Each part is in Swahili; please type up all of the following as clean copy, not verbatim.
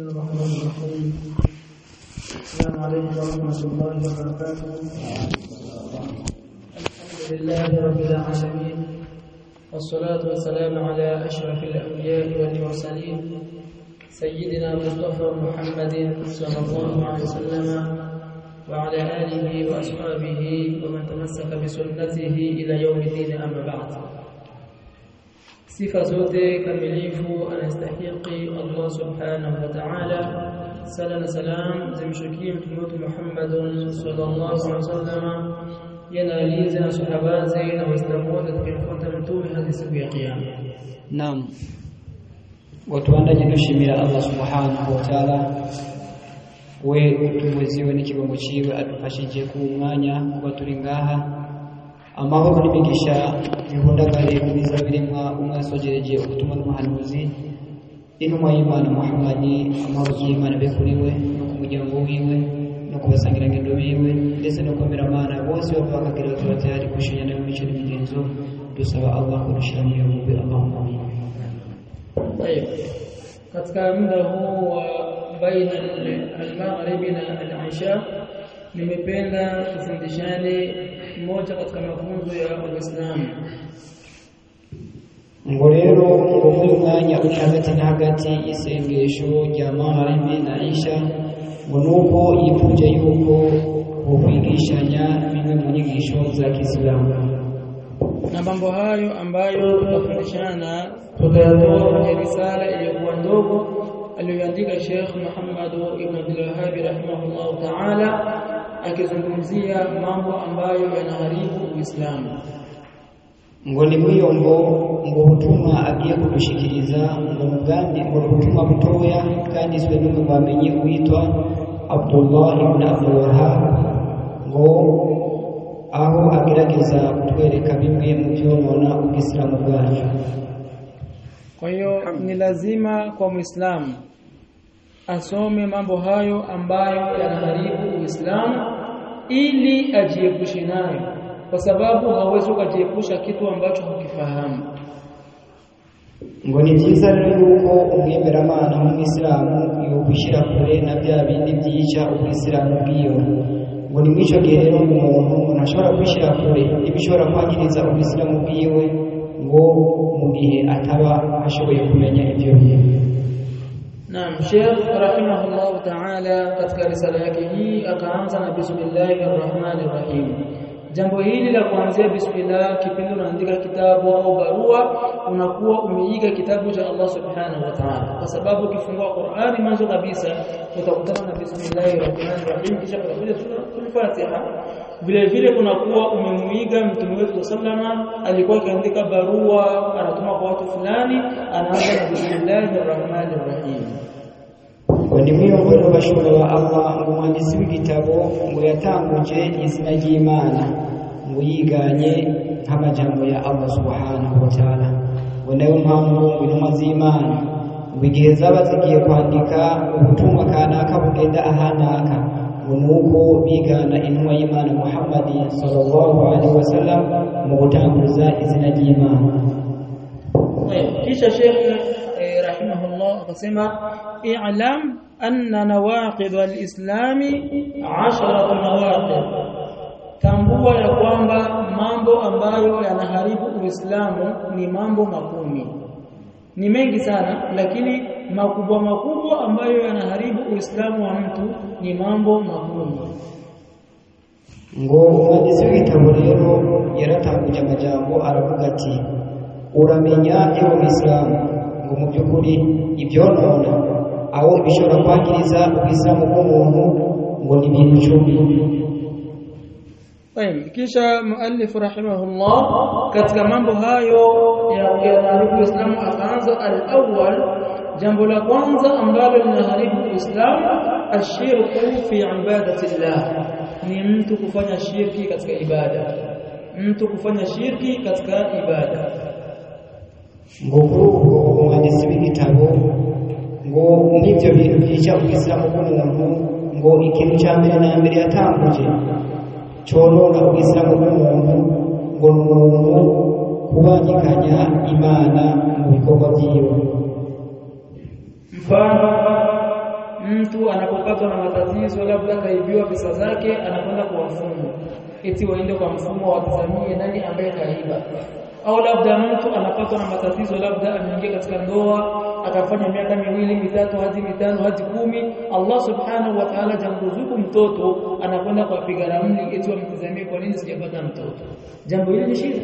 الرحمن الرحيم. السلام عليكم ورحمة الله وبركاته. الحمد لله رب العالمين، والصلاة والسلام على أشرف الأنبياء والمرسلين سيدنا مصطفى محمد صلى الله عليه وسلم وعلى آله وأصحابه ومن تمسك بسنته إلى يوم الدين. أما بعد، sifa zote kamilifu anastahili Allah subhanahu wa ta'ala. Sala na salam zimshukie mtume wetu Muhammad sallallahu alaihi wasallam, yanaliza na sahaba zake na waislamu wote tukifuata mtume hadi siku ya kiyama. Naam, watuandaje dushimira Allah subhanahu wa ta'ala we utumweziwe n'ikigongo ciwe adufashije ku mwanya kuba turi ngaha amahoro n'imigisha bihundagare kubiza biremwa umwasogereje ubutumwa n'umuhanuzi intumwa y'Imana Muhammad, amahoro y'Imana bekuriwe no kumuryango wiwe no kubasangira ngendo biwe ndetse no komeramana bose bakagira tayari kushinyana mu bice by'ingenzo. Dusaba Allah kudushira mu yombi. Allahumma amin. Katika muda huu wa baina al-maghrib na al-isha nimependa tufundishane moja katika mafunzo ya Uislamu. Ngo rero uyu mwanya uri hagati na hagati isengesho rya maghrib na isha, ngo nuko yipfuje yuko ukwigishanya bimwe mu nyigisho za Kiislamu, na mambo hayo ambayo tutafundishana tutayatoa kwenye risala iliyokuwa ndogo aliyoandika Sheikh Muhammad ibn Abdul Wahhab rahimahullah ta'ala, akizungumzia mambo ambayo yanaharibu Uislamu. Ngo ni muyombo ngo hutuma agiye kudushikiriza ngo mugambi ngo hutuma butoya kandi iswe n'umwe bamenye witwa Abdullah ibn Abdul Wahhab, ngo aho agerageza kutwereka bimwe mu byonona Uislamu bwacu. Kwa hiyo ni lazima kwa Muislamu asome mambo hayo ambayo yanaharibu Uislamu ili ajiepushe nayo, kwa sababu hawezi kujiepusha kitu ambacho hukifahamu. Ngo ni byiza yuko umwemeramana mu Islamu yokwishira kure na bya bindi byica Uislamu bwiyo. Ngo ni mwico gihe rero umuntu ashobora kwishira kure ibishobora kwangiriza Uislamu bwiwe, ngo mu gihe ataba ashoboye kumenya ibyo bintu. Naam, Sheikh rahimahullah ta'ala katika risala yake hii akaanza na bismillahir rahmanir rahim. Jambo hili la kuanzia bismillah kipindi unaandika kitabu au barua, unakuwa umeiga kitabu cha Allah subhanahu wa ta'ala, kwa sababu ukifungua Qur'ani mwanzo kabisa utakutana na bismillahir rahmanir rahim, kisha kuja sura Fatiha. Vile vile kunakuwa umemuiga mtume wetu sallama, alikuwa akiandika barua anatuma kwa watu fulani, anaanza na bismillahir rahmanir rahim. Ni miongoni mwa bashura wa Allah umwandisi w'igitabo ngo yatanguje izina ry'Imana ngo yiganye nk'amajambo ya Allah subhanahu wa ta'ala. Ngo nayo mpamvu intumwa z'Imana ngo igihe zaba zigiye kwandika ubutumwa kanaka bugenda ahanaka, ngo nuko bigana intumwa y'Imana Muhammad sallallahu alaihi wasallam mu gutanguza izina ry'Imana. Kisha Sheikh rahimahullah akasema i'lam anna nawaqid al-islam 10 nawaqid, tambua ya kwamba mambo ambayo yanaharibu Uislamu ni mambo 10. Ni mengi sana, lakini makubwa ambayo yanaharibu Uislamu wa mtu ni mambo 10. Ngo umwandisi w'igitabo rero yaratanguje amajambo aravuga ati uramenya ewe Uislamu ngo mu byukuri ibyonona aho bishobora kwangiriza Uislamu bw'umuntu ngo ni ibintu 10. Kisha muallif rahimahullah katika mambo hayo yanaharibu Uislamu akaanza al-awwal, jambo la kwanza ambalo linaharibu Uislamu ashirku fi ibadatillah, ni mtu kufanya shirki katika ibada. Mtu kufanya shirki katika ibada. Ngo umwandisi w'igitabo ngo n'ibyo bintu byica Uislamu bw'umuntu, ngo ikintu cya mbere na mbere yatanguje cyonona Uislamu bw'umuntu ngo n'umuntu kubangikanya Imana mu bikorwa byiwe. Mfano mtu anapopatwa na matatizo, labda kaibiwa pesa zake, anakwenda kwa mfumo eti waende kwa mfumo watazamie nani ambaye kaiba. Au labda mtu anapatwa na matatizo, labda ameingia katika ndoa akafanya miaka 2, 3 hadi 5 hadi 10, Allah subhanahu wa ta'ala jamruzuku mtoto, anakwenda kwa piga ramli eti wamtazamie kwa nini sijapata mtoto. Jambo hili ni shida.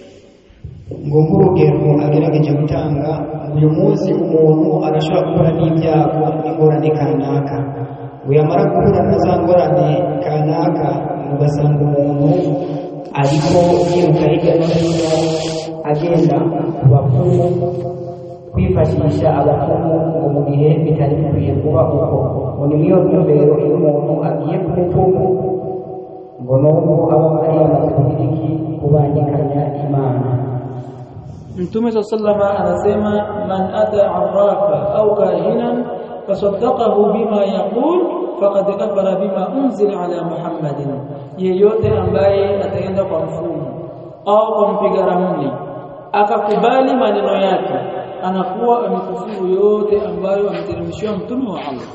Ngomurugero agerageje gutanga uyu munsi umuntu arashobora gukora n'ibyago n'ingorane kanaka, uyamara guhura na za ngorane kanaka ugasanga umuntu ariko yiruka hirya no hino agenda ku bapfumu kwifashisha abapfumu mu gihe bitari bikwiye kuba uko. Ni mwiyo ntumbero iyo umuntu agiye ku bapfumu ngo n'ubu aba ari amategeko kubangikanya Imana. Mtume sallama anasema man ata arrafa au kahinan fasaddaqahu bima yaqul faqad kafara bima unzila ala Muhammadin, yeyote ambaye ataenda kwa mfumo au kwa mpiga ramli akakubali maneno yake, anakuwa amekufuru yote ambayo ameteremshiwa mtume wa Allah.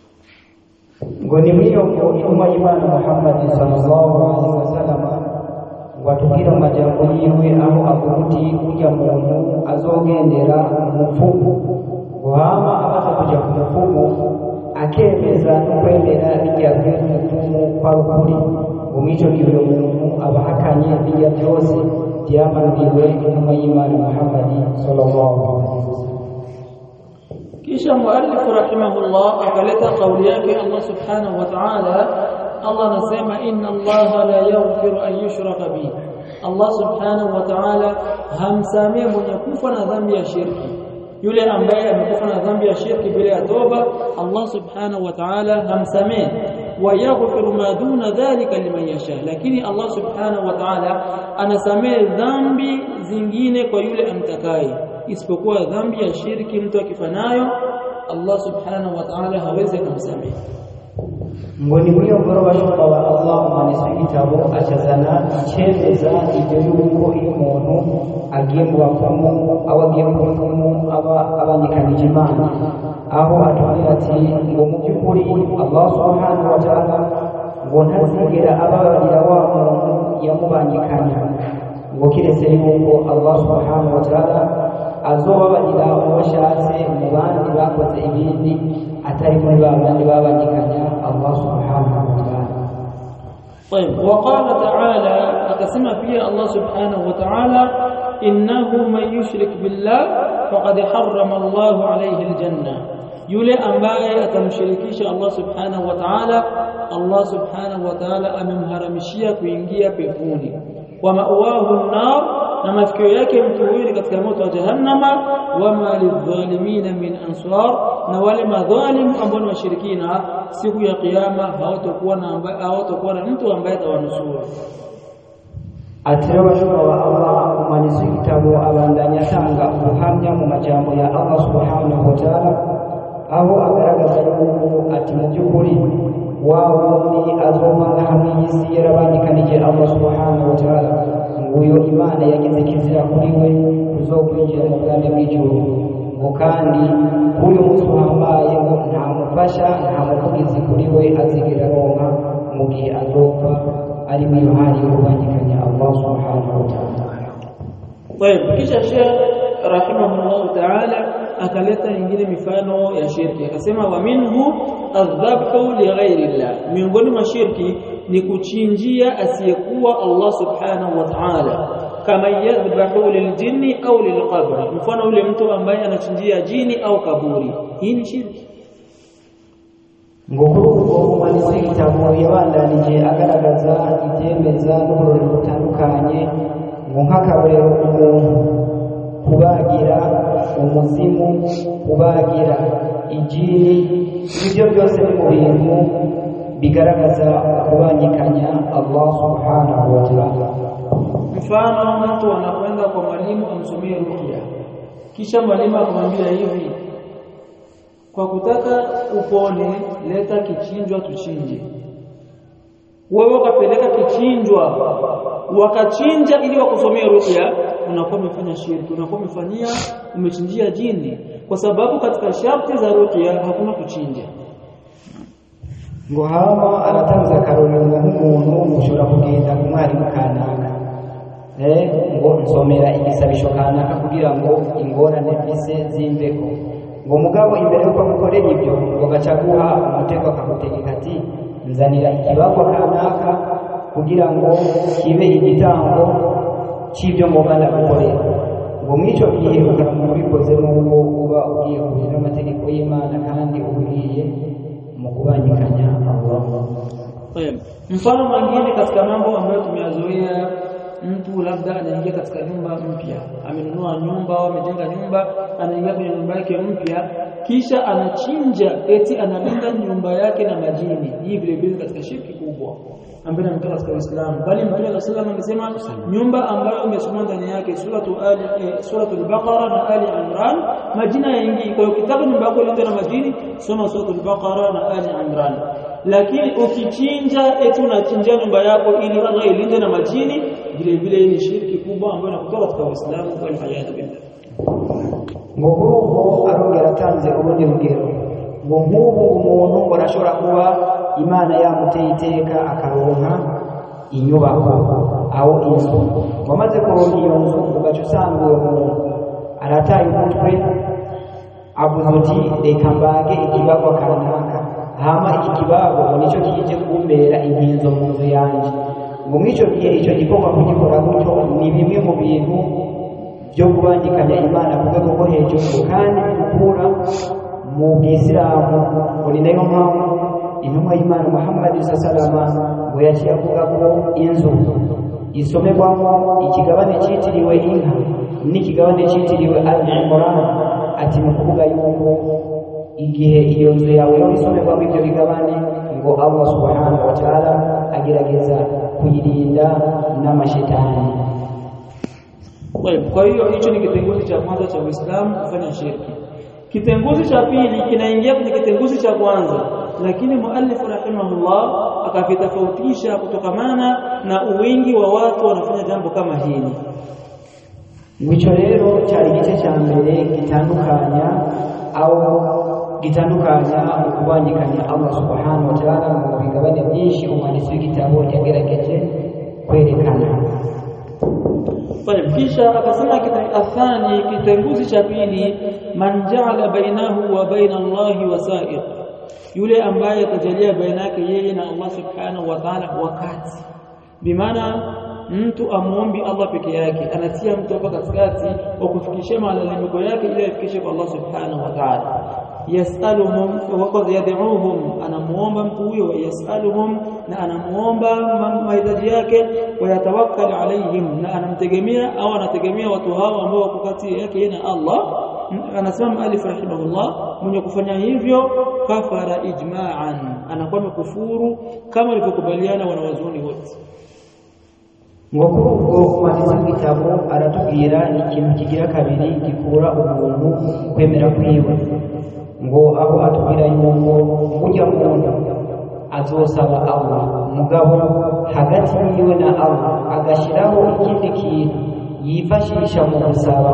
Ngoni mwiyo kwa Imani Muhammad sallallahu alaihi wasallam watubwira majambo yiwe aho avuguti kujya muntu azogendera umupfumu wama abaza kujya ku mupfumu akemeza no kwemera bijya by'umupfumu kwa rukuri, umico gihe umuntu abahakanye bijya byose byamanuriwe intumwa y'Imana Muhammad sallallahu alaihi wasallam. Kisha muallif rahimahullah akaleta kauli yake Allah subhanahu wa ta'ala. Allah anasema inna Allah la yaghfiru an yushraka bihi, Allah subhanahu wa ta'ala hamsamee mwenye kufa na dhambi ya shirki. Yule ambaye amekufa na dhambi ya shirki bila ya toba, Allah subhanahu wa ta'ala hamsamee. Wa yaghfiru ma duna dhalika liman yasha, lakini Allah subhanahu wa ta'ala anasamee dhambi zingine kwa yule amtakaye, isipokuwa dhambi ya shirki mtu akifanayo Allah subhanahu wa ta'ala hawezi kumsamee. Ngoni mwiyo bashobora wa Allah manise igitabo acazana icemeza ibyo yuko iyo umuntu agiye mu bapfumu aba agiye mu bapfumu aba abanyikanije Imana, aho atubwira ati ngo mu by'ukuri Allah subhanahu wa ta'ala ngo ntazigera ababarira wa muntu yamubanyikanya, ngo kiretse yuko Allah subhanahu wa ta'ala azobabarira uwashatse mu bandi bakoze ibindi atari muri babandi babanyikanya Allah subhanahu wa ta'ala. طيب وقال تعالى أقسم فيه الله سبحانه وتعالى إنه من يشرك بالله فقد حرم الله عليه الجنة. يولي أمباye atamshirikisha Allah subhanahu wa ta'ala, Allah subhanahu wa ta'ala amemharamishia kuingia peponi. Wa ma'wahu an-nar, na mafikio yake mtu huyu katika moto wa jahannama. Wa ma lidh-dhalimin min ansar, na wale madhalimu ambao ni washirikina siku ya kiyama hawatakuwa na mtu ambaye atawanusuru. Atero bashobora Allah umanise igitabo abandanya tanga ubuhamya mu majambo ya Allah subhanahu wa ta'ala, aho agaragaza yuko ati mu by'ukuri wabo ni azomana hamwe y'isi yarabanyikanije Allah subhanahu wa ta'ala, nguyo Imana yagize kizira kuri we kuzokwinjira mu bwami bw'ijuru, ngo kandi kuri umunsi uhambaye ngo nta mufasha nta muvugizi kuri we azigera ronka mu gihe azopfa ari mu hali yo kubanyikanya Allah subhanahu wa ta'ala. طيب kisha Sheikh rahimahullah ta'ala akaleta nyingine mifano ya shirki, akasema wa minhu adhabhu li ghairi Allah, miongoni mwa shirki ni kuchinjia asiyekuwa Allah subhanahu wa ta'ala, kama yadhbahu liljinni au lilqabri, mfano yule mtu ambaye anachinjia jini au kaburi. Hii ni shirki. Ngokuruko umanise igitabo yabandanije agaragaza ibyemeza n'uburori butandukanye, ngo nk'akarorero umuntu kubagira umuzimu, kubagira ijini, ibyo byose ni mu bintu bigaragaza kubanyikanya Allah subhanahu wa ta'ala. Mfano mtu anakwenda kwa mwalimu amsomee ruqya, kisha mwalimu akamwambia hivi, kwa kutaka upone leta kichinjwa tuchinje. Wewe ukapeleka kichinjwa wakachinja ili wakusomea ruqya, unakuwa umefanya shirki, unakuwa umechinjia jini, kwa sababu katika sharti za ruqya hakuna kuchinja. ngo hama aratanze akarorero nk'umuntu ushobora kugenda ku mwarimu kanaka ngo nsomera igisabisho kanaka kugira ngo ingorane bise zimbeko ngo mugabo imbere yuko amukorera ibyo ngo gaca guha umutego akagutegeka ati nzanira ikibagwa kanaka kugira ngo kibe igitambo cy'ibyo ngomba ndagukorera ngo mw'ico gihe ukaramuka ubikoze n'ubwo uba ugiye kugira amategeko y'Imana kandi ugiye mu kubanyikanya Allah. Mfano mwingine katika mambo ambayo tumeyazoea, mtu labda anaingia katika nyumba mpya, amenunua nyumba au amejenga nyumba, anaingia kwenye nyumba yake mpya, kisha anachinja eti analinda nyumba yake na majini. Hii vile vile katika shirki kubwa ambayo inatoka katika Uislamu. Bali Mtume sallallahu alayhi wasallam amesema nyumba ambayo umesoma ndani yake suratul Baqara na Ali Imran, majina yaingi. Kwa hiyo ukitaka nyumba yako ilinde na majini, soma suratul Baqara na Ali Imran. Lakini ukichinja eti unachinja nyumba yako ili Allah ilinde na majini, vile vile ni shirki kubwa ambayo inakutoka katika Uislamu kwa hayati billah. Ngogo arongera tanze ubundi rugero ngo nk'ubu umuntu ngo arashobora kuba Imana yamuteye iteka akaronka inyubako aho inzu, wamaze kuronka iyo nzu ugaca usanga uwo muntu arataye umutwe avuze ati reka mbage ikibagwa kanaka, hama iki kibago nicyo kije kumbera inkinzo mu nzu yanjye. Ngo mw'ico gihe icyo gikorwa kugikora gutyo ni bimwe mu bintu byo kubangikanya Imana ku rwego rwo hejuru kandi gukura mu Bwisilamu. Ngo ni nayo mpamvu intumwa y'Imana Muhammad sallallahu alaihi wasallam ngo yaciye avuga ko inzu isomerwamo ikigabane cyitiriwe inka n'ikigabane cyitiriwe al-Imran, ati mu kuvuga yuko igihe iyo nzu yawe isomerwamo ibyo bigabane ngo Allah subhanahu wa ta'ala agerageza kuyirinda n'amashetani. Kwa hiyo hicho ni kitenguzi cha kwanza cha Uislamu, kufanya shirki. Kitenguzi cha pili kinaingia kwenye kitenguzi cha kwanza, lakini muallif rahimahullah akavitofautisha kutokamana na uwingi wa watu wanafanya jambo kama hili. Mwicho rero cyari gice cya mbere gitandukanya ukubangikanya Allah subhanahu wa ta'ala mu bigabane byinshi umwanditsi w'igitabo yagerageje kwerekana. Kisha akasema athani, kitenguzi cha pili, man ja'ala bainahu wa baina Allahi wasa'id, yule ambaye atajalia baina yake yeye na Allah subhanahu wa ta'ala wakati. Bimaana mtu amuombi Allah peke yake, anatia mtu hapa katikati wa kufikisha malalamiko yake ili afikishe kwa Allah subhanahu wa ta'ala. Yasaluhum wa qad yad'uhum, anamuomba mtu huyo, yasaluhum, na anamuomba mahitaji yake, wa yatawakkal alaihim, na anamtegemea au anategemea watu hao ambao wako kati yake na Allah. Anasema muallif rahimahullah, mwenye kufanya hivyo kafara ijma'an, anakuwa mkufuru kama walivyokubaliana wanawazuoni wote. Ngokurugo umwanditsi w'igitabo aratubwira ikintu kigira kabiri gikura umuntu kwemera kwiwe. Ngo aho atubwira yuko burya muntu azosaba Allah, mugabo hagati yiwe na Allah agashiraho ikindi kintu yifashisha mu gusaba,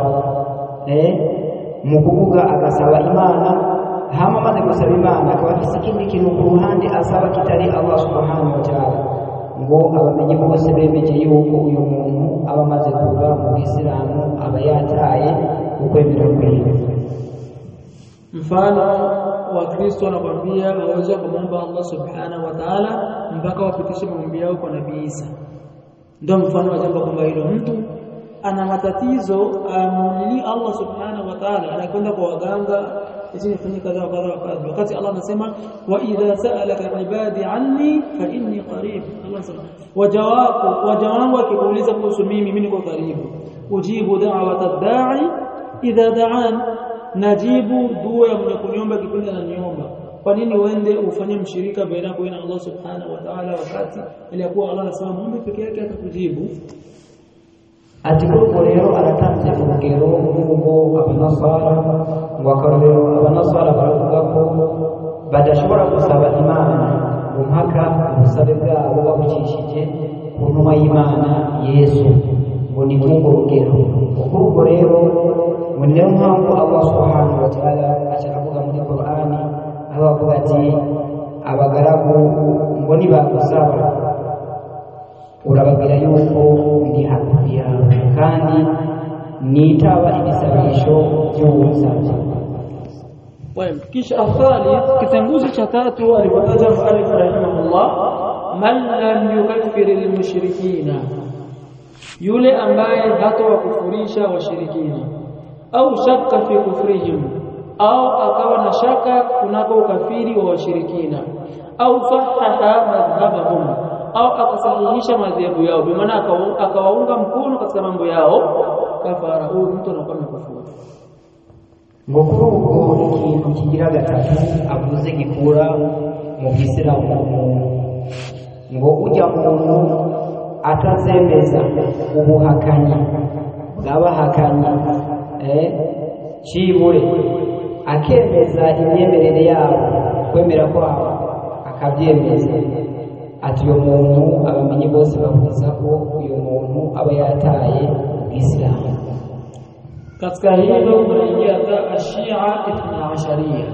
mu kuvuga agasaba Imana, hama maze gusaba Imana akaba afite ikindi kintu ku ruhande asaba kitari Allah subhanahu wa ta'ala. Ngo abamenye bose bemeje yuko uyu muntu aba amaze kuva mu Islamu, aba yataye ukwemera kwiwe. Mfano wa Kristo anakuambia waweza kumwomba Allah subhanahu wa ta'ala mpaka wapitishe maombi yao kwa Nabii Isa. Ndio mfano wa jambo kama hilo. Mtu ana matatizo, amulili Allah subhanahu wa ta'ala, anakwenda kwa waganga ili nifanye kadha wa kadha, wakati Allah anasema wa idha sa'alaka ibadi anni fa inni qarib. Allah anasema waja wangu wakikuuliza kuhusu mimi niko karibu, ujibu da'wata da'i idha da'an, najibu dua ya mwenye kuniomba kipindi ananiomba. Kwa nini uende ufanye mshirika baina yako na Allah subhanahu wa ta'ala wakati iliyokuwa Allah anasema muombe peke yake atakujibu? Atiko rero aratanze urugero rw'uko abanasara wakarero abanasara baravuga ko badashobora gusaba Imana mpaka ubusabe bwabo babucishije ku ntumwa y'Imana Yesu. Ngo ni urwo rugero. Urwo rero ngo niyo mpamvu Allah subhanahu wa ta'ala ashaka kuvuga muri Qur'ani, aho avuga ati abagaragu ngo nibagusaba urababwira yuko ndi hafi yawe kandi nitaba ibisabisho by'ubusabye. Kisha athalith, kitenguzi cha tatu alipotaja muallif rahimahullah, man lam yukaffir almushrikina, yule ambaye hatawakufurisha washirikina, au shakka fi kufrihim, au akawa na shaka kunako ukafiri wa washirikina, au sahaha madhhabahum, au akasahihisha madhehebu yao, kwa maana akawaunga mkono katika mambo yao, kafara, huyo mtu anakuwa mkafiri. Ngokuru ikintu kigira gatatu avuze gikura mu Islam, ngo ujya muntu atazemeza ubuhakanyi bw'abahakanyi cibure akemeza imyemerere yabo, kwemera kwabo akabyemeza, ati uyo muntu abamenye bose bavuza ko uyo muntu aba yataye Islam. Katika hilo kunaingia Ashia 12,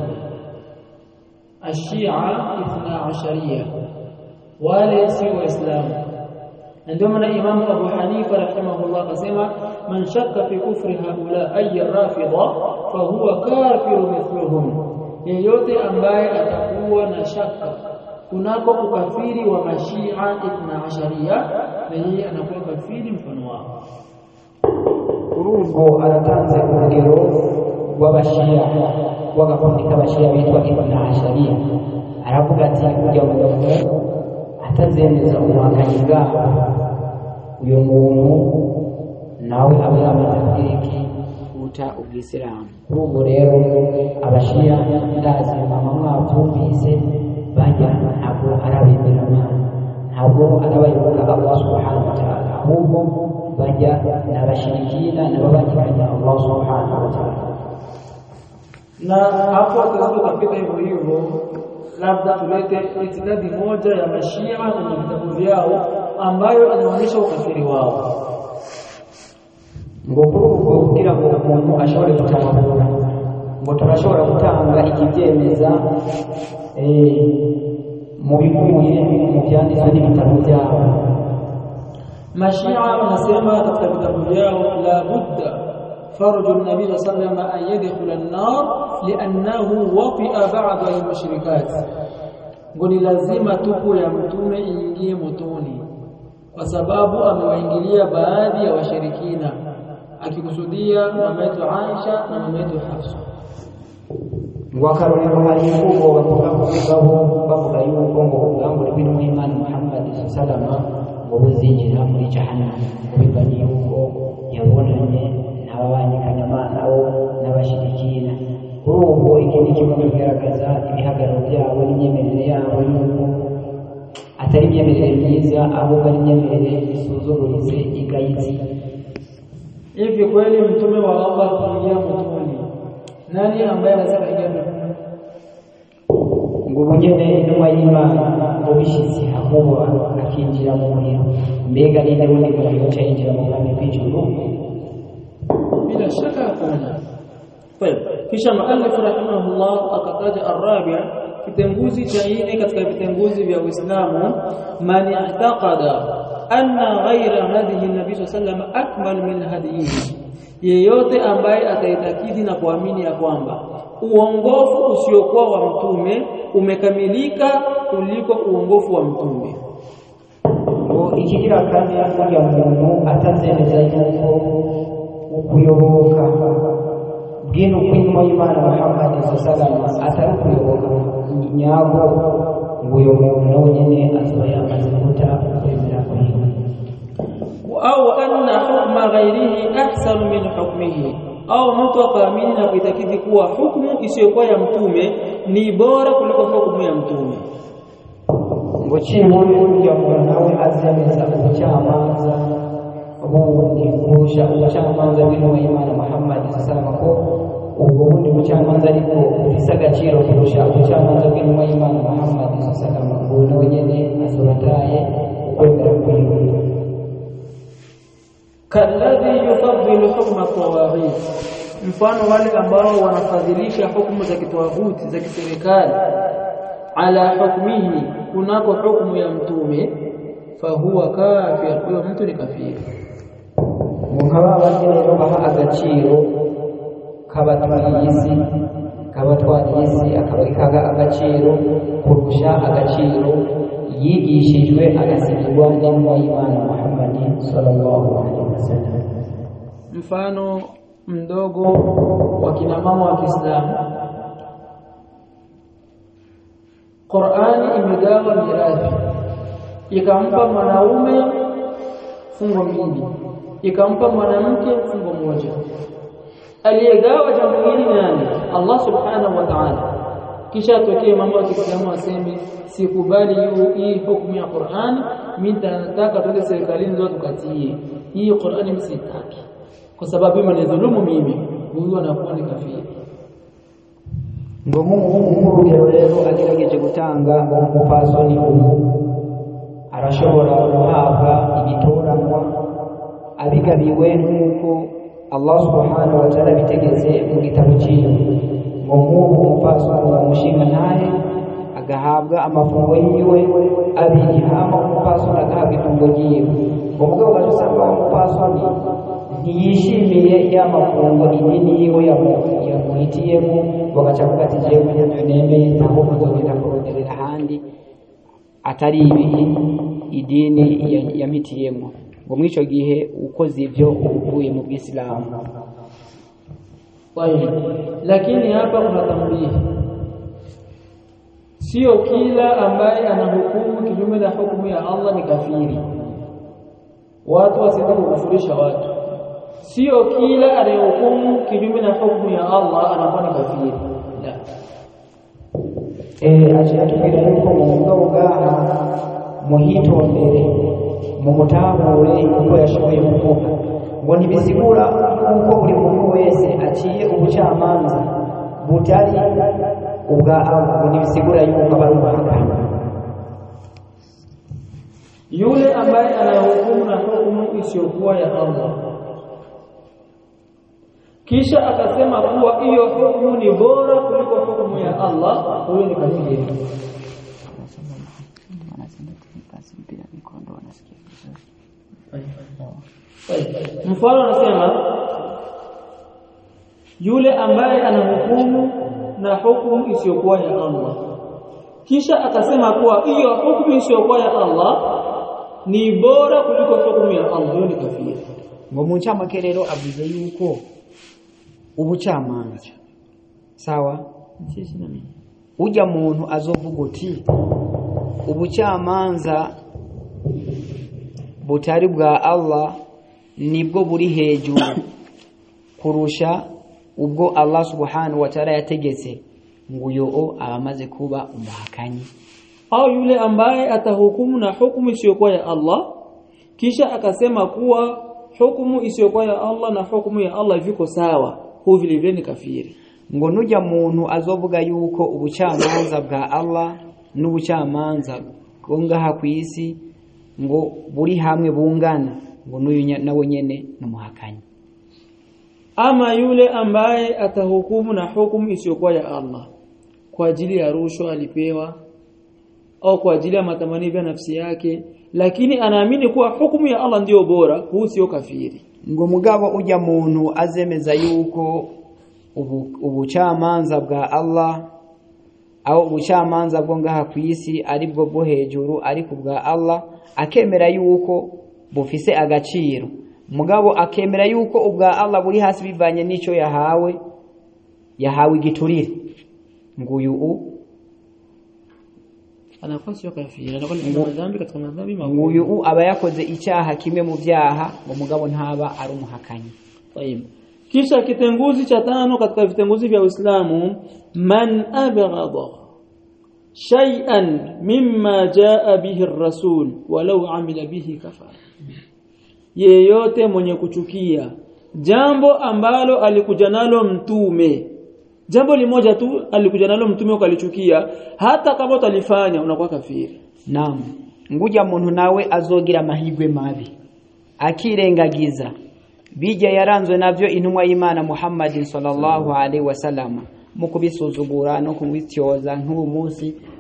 Ashia 12 wale si waislamu. Ndio maana Imam Abu Hanifa rahimahullah akasema, man shakka fi kufri haula ay rafidha fa huwa kafiru mithluhum, yeyote ambaye atakuwa na shaka kunako ukafiri wa Mashia 12 na yeye anakuwa kafiri mfano wao. Urubwo aratanze urugero rw'abashia w'agakundi k'abashia bitwa Ibn Ashariya, aravuga ati ujya mu gafu atazemeza ubuhakanyi bwabo, uyo muntu nawe aba yamaze kwiriki uta ubwisilamu. Urubwo rero abashia ndazi mama mwavyumvise bajya ntabwo arabemera Imana, ntabwo arabayoboka Allah subhanahu wa ta'ala, ahubwo bajya n'abashirikina n'ababanyikanya Allah subhanahu wa ta'ala. Na hapo tutapita hivyo, labda tulete itikadi moja ya Mashia kwenye vitabu vyao ambayo inaonyesha ukafiri wao. Ngokuru kugira ngo umuntu ashobore kutabura, ngo turashobora gutanga ikibyemeza mu bivuye mu byanditswe n'ibitabo byabo. Mashia wanasema katika vitabu vyao, la budda farju an-nabi sallallahu alayhi wasallam an yadkhula an-nar li'annahu wafi'a ba'd al-mushrikat, ngoni lazima tupu ya mtume iingie motoni kwa sababu amewaingilia baadhi ya washirikina, akikusudia mama yetu Aisha na mama yetu Hafsa. Wakarunero hari ngo bavuga yuko ngo ubwangu rw'intumwa y'Imana Muhammad sallallahu alayhi wasallam ngo buzinjira muri jahannam, bivanye yuko yabonanye n'ababanyikanya Imana n'abashirikina. Urubwo ikindi kimwe bigaragaza ibihagararo byabo n'imyemerere yabo yuko atari imyemerere myiza, ahubwo ari imyemerere isuzuguritse igayitse. Hivi kweli mtume wa Allah kuingia motoni, nani ambaye anasema ingia motoni? Ngo bunyene intumwa y'Imana ngo bishitse ahubwo akinjira mu muriro, mbega ni nde wundi muntu yinjira mu bwami bw'ijuru? Bila shaka hakuna. Kisha muallif rahimahullah akataja arabi', kitenguzi cha nne katika vitenguzi vya Uislamu, man i'taqada anna ghayra hadihi an-nabi sallallahu alayhi wasallam akmal min hadihi, yeyote ambaye ataitakidi na kuamini ya kwamba uongofu usiokuwa wa mtume umekamilika kuliko uongofu wa mtume. Ikigira kandi ya muntu atazemeza yuko ukuyoboka bwino kw'intumwa y'Imana Muhammad sallallahu alaihi wasallam atari kuyoboka nyabo, ngo uyo muntu nawe nyene azoba yamaze guta kwemera kwiwe. Au anna hukma ghayrihi ahsanu min hukmihi, au mtu akaamini na kuitakidi kuwa hukumu isiyokuwa ya mtume ni bora kuliko hukumu ya mtume. Ngo chimwe ya nawe azemeza ubucamanza ubundi kurusha ubucamanza bw'intumwa y'Imana Muhammad sallallahu alaihi wasallam, ko ubwo bundi bucamanza ariko bufise agaciro kurusha ubucamanza bw'intumwa y'Imana Muhammad sallallahu alaihi wasallam, ngo nawe nyene asorataye ukwemera kwiwe. Kalladhi yufaddilu hukma tawaghit, mfano wale ambao wanafadhilisha hukumu za kitawaghuti za kiserikali, ala hukmihi kunako hukumu ya mtume fahuwa kafir, huyo mtu ni kafiri. Mukaba bagirero baha agaciro kabatwiyisi kabatwiyisi akabarikaga agaciro kurusha agaciro yigishijwe agasigirwa n'intumwa y'Imana Muhammad sallallahu alaihi wasallam. Mfano mdogo wa kina mama wa Kiislamu, Qur'ani imegawa mirathi, ikampa mwanaume fungo mbili, ikampa mwanamke fungo moja. Aliyegawa jambo hili nani? Allah subhanahu wa ta'ala. Kisha tokee mambo ya Kiislamu aseme sikubali hii hukumu ya Qur'ani, mimi nataka tuende serikalini ndio tukatie hii Qur'ani, msitaki kwa sababu imenidhulumu mimi, huyu anakuwa ni kafiri. Ngo Mungu rero agerageje gutanga ngo umupfasoni arashobora guhabwa igitoranwa abigabiwe nk'uko Allah subhanahu wa ta'ala bitegetse mu gitabo cyiwe. Ngo nk'uko umupfasoni bamushinga naye agahabwa amafungo yiwe abiri, hama umupfasoni agahabwa ifungo ryiwe. Ubwo bazusanga umupfasoni ntiyishimiye ya mafungo idini yiwe yamuhitiyemo, bagaca kuvuga ati jewe ntacyo nemeye, ntabwo muzogenda kuronderera ahandi atari ibi idini yamitiyemo. Ngo mwico gihe ukoze ivyo uvuye mu Islamu. Lakini hapa kuna tambihi, sio kila ambaye anahukumu kinyume na hukumu ya Allah ni kafiri. Watu wasitaka kukufurisha watu. Sio kila anayehukumu kinyume na hukumu ya Allah anakuwa ni kafiri. La. Ashakira yuko mu bwaha muhitondere mu mutahure uko yashoboye kuvuga. Ngo nibisigura uko buri muntu wese aciye ubucamanza butari ubwa Allah, ngo nibisigura yuko bari umuhakana. Yule ambaye anahukumu na hukumu isiyokuwa ya Allah kisha akasema kuwa hiyo hukumu ni bora kuliko hukumu ya Allah, huyo ni kafiri. Mfano anasema yule ambaye anahukumu na hukumu isiyokuwa ya Allah kisha akasema kuwa hiyo hukumu isiyokuwa ya Allah ni bora kuliko hukumu ya Allah, huyo ni kafiri. Ngo muncamake rero avuze yuko ubucamanza sawa sisi na mimi ujya muntu azovuga uti ubucamanza butari bwa Allah nibwo buri hejuru kurusha ubwo Allah subhanahu wa ta'ala yategetse, ngo yo abamaze kuba umuhakanyi. Au yule ambaye atahukumu na hukumu isiyokuwa ya Allah kisha akasema kuwa hukumu isiyokuwa ya Allah na hukumu ya Allah viko sawa, huyo vile vile ni kafiri. Ngo nujya muntu azovuga yuko ubucamanza bwa Allah n'ubucamanza bwongaha ku isi ngo buri hamwe bungana, ngo nuyu nawe nyene numuhakanyi. Ama yule ambaye atahukumu na hukumu isiyokuwa ya Allah kwa ajili ya rushwa alipewa au kwa ajili ya matamanio ya nafsi yake, lakini anaamini kuwa hukumu ya Allah ndio bora, huyo sio kafiri. Ngo mugabo ujya muntu azemeza yuko ubucamanza bwa Allah au ubucamanza bwo ngaha ku isi ari bwo bwo hejuru ariko bwa Allah, akemera yuko bufise agaciro, mugabo akemera yuko ubwa Allah buri hasi bivanye n'ico yahawe igiturire, nguyu anakuwa sio kafiri, anakuwa ni madhambi katika madhambi makubwa. Nguyu aba yakoze icyaha kimwe mu byaha, ngo mugabo ntaba ari umuhakanyi. Tayeb. Kisha kitenguzi cha 5 katika vitenguzi vya Uislamu, man abghadha shay'an mimma jaa bihi ar-rasul walau amila bihi kafara. Yeyote mwenye kuchukia jambo ambalo alikuja nalo mtume, jambo limoja tu alikuja nalo mtume ukalichukia, hata kama utalifanya unakuwa kafiri. Naam, nguja muntu nawe azogira amahigwe mabi akirengagiza bijya yaranzwe navyo intumwa y'Imana Muhammad sallallahu alaihi wasallam mu kubisuzugura no kumwityoza nk'ubu munsi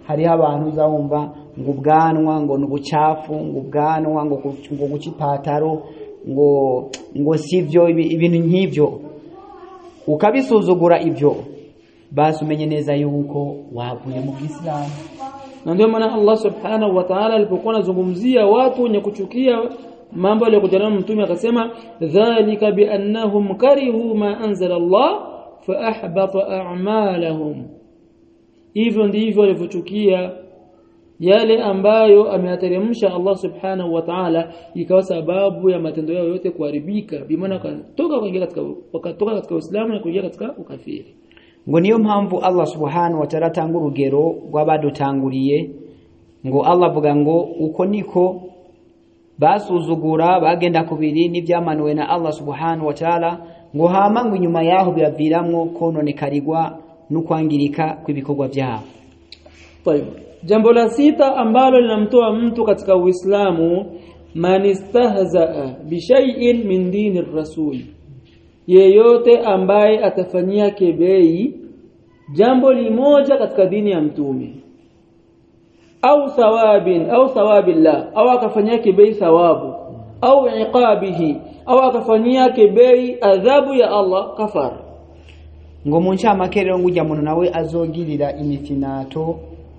hari abantu uzawumva ngo ubwanwa ngo nubucafu ngo ubwanwa ngo gucipataro ngo sivyo ibintu nk'ivyo ukabisuzugura ibyo basi umenye neza yuko wavuye mu Islam. Na ndio maana Allah subhanahu wa ta'ala alipokuwa anazungumzia watu wenye kuchukia mambo yaliyokujana na mtume akasema dhalika bi annahum karihu ma anzala Allah fa ahbata a'malahum, hivyo ndivyo walivyochukia yale ambayo ameyateremsha Allah subhanahu wa ta'ala, ikawa sababu ya matendo yao yote kuharibika, bi maana wakatoka katika Uislamu na kuingia katika ukafiri. Ngo niyo mpamvu Allah subhanahu wa ta'ala tanga urugero rw'abadutanguriye ngo Allah avuga ngo uko niko basuzugura bagenda kubiri n'ivyamanuwe na Allah subhanahu wa ta'ala, ngo hama ngo inyuma yaho biraviramwo kononekarirwa no kwangirika kw'ibikorwa byabo. Jambo la sita ambalo linamtoa mtu katika Uislamu, man istahzaa bi shay'in min dinir rasul, yeyote ambaye atafanyia kebei jambo limoja katika dini ya mtume, au thawabillah, au akafanyia kebei thawabu, au iqabihi, au akafanyia kebei adhabu ya Allah, kafara. Ngo muncha makerero ngujya muntu nawe azogirira imifinato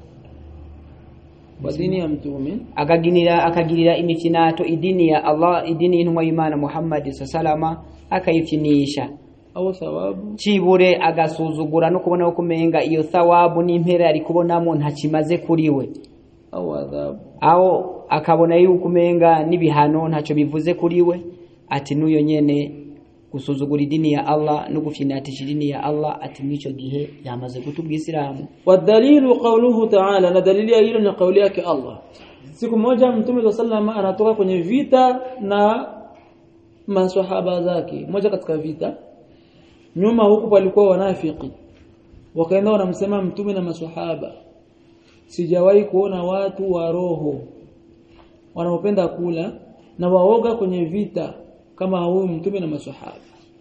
wa dini ya mtume, akagirira imifinato idini ya Allah, idini y'intumwa y'Imana Muhammad sallallahu akayifinisha, au thawabu cibure agasuzugura no kubona ko kumenga iyo thawabu n'impera ari kubonamo ntakimaze kuriwe, au adhabu, au akabona yuko kumenga nibihano ntaco bivuze kuriwe, ati nuyo nyene gusuzugura idini ya Allah no gufinatisha idini ya Allah, ati mwico gihe yamaze gutubwa Islamu. Wadalilu qawluhu ta'ala, na dalili hilo ni kauli yake Allah. Siku moja Mtume sallallahu anatoka kwenye vita na maswahaba zake, moja katika vita, nyuma huku palikuwa wanafiki, wakaenda wanamsema Mtume na maswahaba, sijawahi kuona watu wa roho wanaopenda kula na waoga kwenye vita kama huyu Mtume na maswahaba.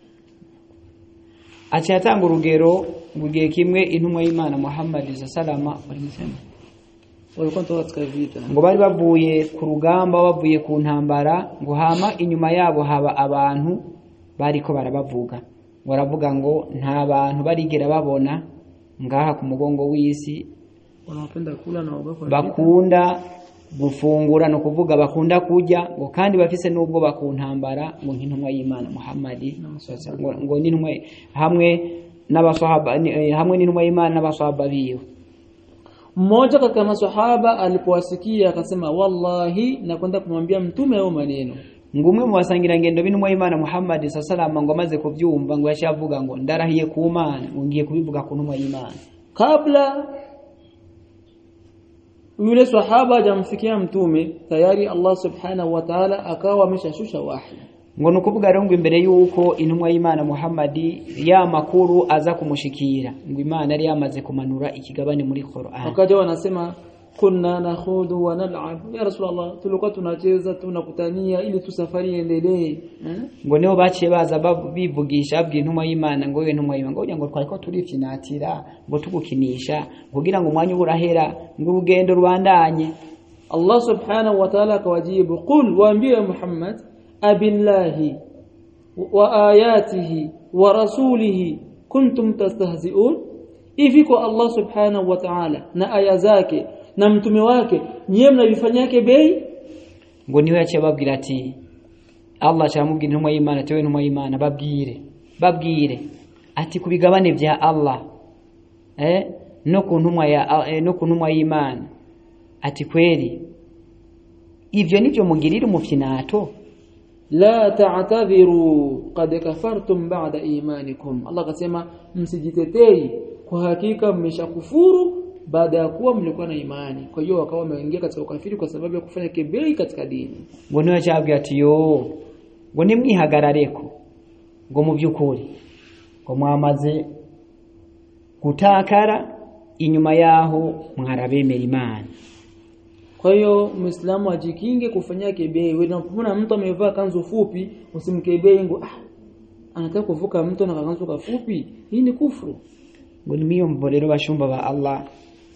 Acha atanga urugero mugihe kimwe intumwa y'Imana Muhammad sallallahu walimsema walikuwa katika vita, ngo bari bavuye ku rugamba, bavuye ku ntambara, ngo hama inyuma yabo haba abantu bariko barabavuga, baravuga ngo nta bantu barigera babona ngaha ku mugongo w'isi wanapenda kula na waoga bakunda gufungura, no kuvuga bakunda kujya, ngo kandi bafise nubwo bakuntambara ngo nk'intumwa y'Imana Muhammad ngo n'intumwa hamwe n'abaswahaba, hamwe n'intumwa y'Imana n'abaswahaba biyo. Mmoja katika maswahaba alipowasikia akasema wallahi nakwenda kumwambia Mtume hayo maneno. Ngumwe mu basangira ngendo b'intumwa y'Imana Muhammad sallallahu ngo amaze kubyumva ngo yashavuga ngo ndarahiye ku Mana, ngiye kubivuga ku ntumwa y'Imana. Kabla yule sahaba hajamfikia Mtume, tayari Allah subhanahu wa ta'ala akawa ameshashusha wahi. Ngo nukuvuga rero ngo imbere yuko intumwa y'Imana Muhammad ya makuru aza kumushikira, ngo Imana yari yamaze kumanura ikigabane muri Qur'an. Wakaja wanasema kunna nakhudu wa nal'ab, ya Rasulullah tulikuwa tunacheza tunakutania ili tusafari endelee. Ngo niho baciye baza bivugisha abwi intumwa y'Imana ngo we ntumwa y'Imana ngo twariko turifinatira ngo tugukinisha kugira ngo umwanya urahera ngo urugendo rubandanye. Allah subhanahu wa ta'ala akawajibu, qul waambie Muhammad abillahi wa ayatihi wa rasulihi kuntum tastahzi'un, hivi kwa Allah subhanahu wa ta'ala na aya zake na mtume wake nyie mnavifanyia kebei? Ngo niwe yaciye babwira ati Allah cyamubwira intumwa y'Imana, tewe intumwa y'Imana babwire ati kubigabane vya Allah no ku ntumwa y'Imana, ati kweli ivyo nivyo mugirira umufinato, la ta'tadhiru qad kafartum ba'da imanikum. Allah akasema msijitetei, kwa hakika mmeshakufuru baada ya kuwa mlikuwa na imani. Kwa hiyo wakawa wameingia katika ukafiri kwa sababu ya kufanya kebei katika dini. Ngo niwe cyabwiye ati yo ngo nimwihagarareko ngo mu byukuri ngo mwamaze gutakara, inyuma yaho mwarabemera Imana. Kwa hiyo Muislamu ajikinge kufanya kebei. Unapoona mtu amevaa kanzu fupi usimkebei ngo anataka kuvuka mtu na kanzu fupi, hii ni kufuru. Ngo nimiyo mbolero bashumba ba Allah